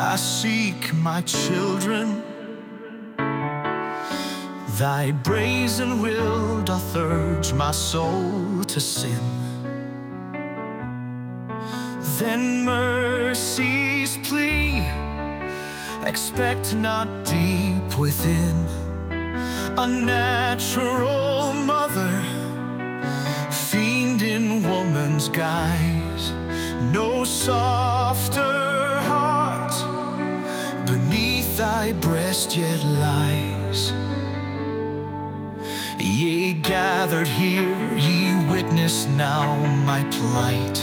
I seek my children. Thy brazen will doth urge my soul to sin. Then mercy's plea expect not deep within. A natural mother, fiend in woman's guise, no softer heart beneath thy breast yet lies. Ye gathered here, ye witness now my plight.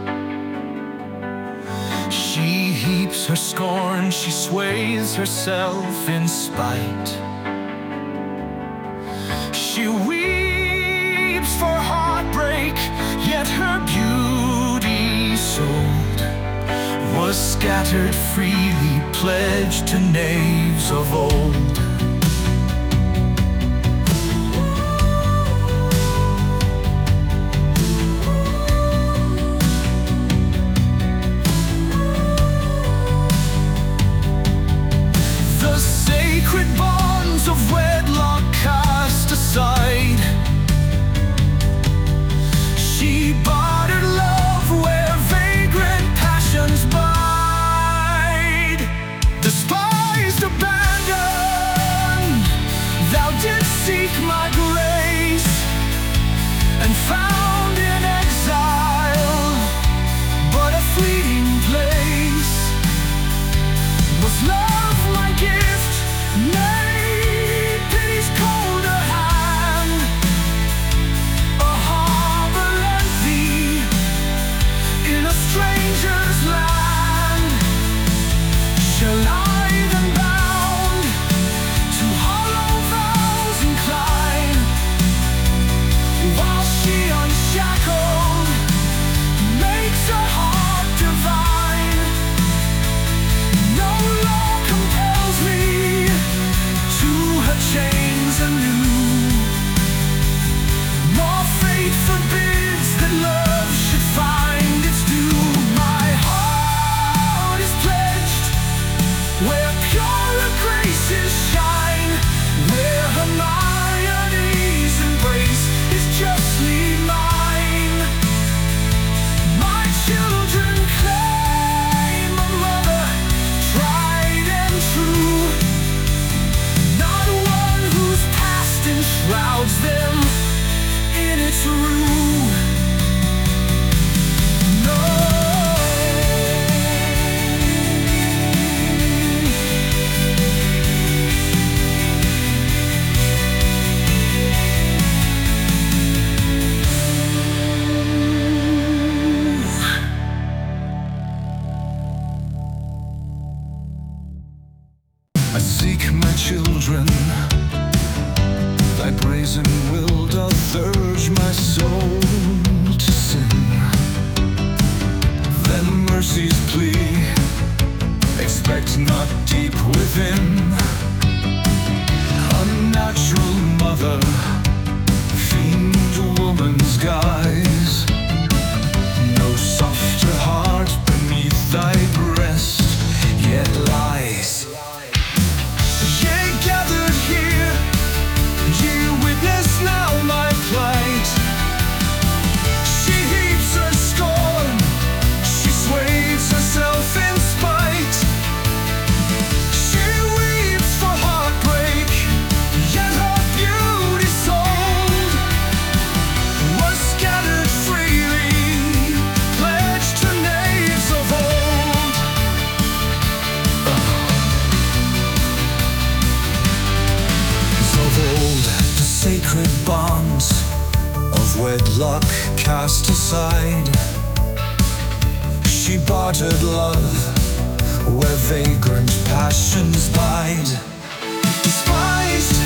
She heaps her scorn, she sways herself in spite. She weeps for heartbreak, yet her beauty sold was scattered freely, pledged to knaves of old. The sacred bonds of wedlock cast aside, she bartered love where vagrant passions bide. Despised, abandoned, thou didst seek my grace, and found in exile but a fleeting place. Was love my gift? Nay, pity's colder hand. A harbor lent thee in a stranger's land. Shall I then bound to hollow vows incline, while she unshackled makes her heart divine? No law compels me to her chains anew, nor fate forbids that love should find its due. My heart is pledged where purer graces shine, where Hermione's embrace is justly mine. My children claim a mother tried and true, not one whose past enshrouds them in its rue. No. I seek my children, thy brazen will doth urge my soul to sin. Then mercy's plea expect not deep within. Unnatural mother, fiend woman's guise, no softer heart beneath thy breast yet lies. Ye gathered here, ye witness now my plight. She heaps her scorn, she sways herself in spite. She weeps for heartbreak, yet her beauty sold was scattered freely, pledged to knaves of old. Of old, the sacred bonds of wedlock cast aside, she bartered love where vagrant passions bide. Despised,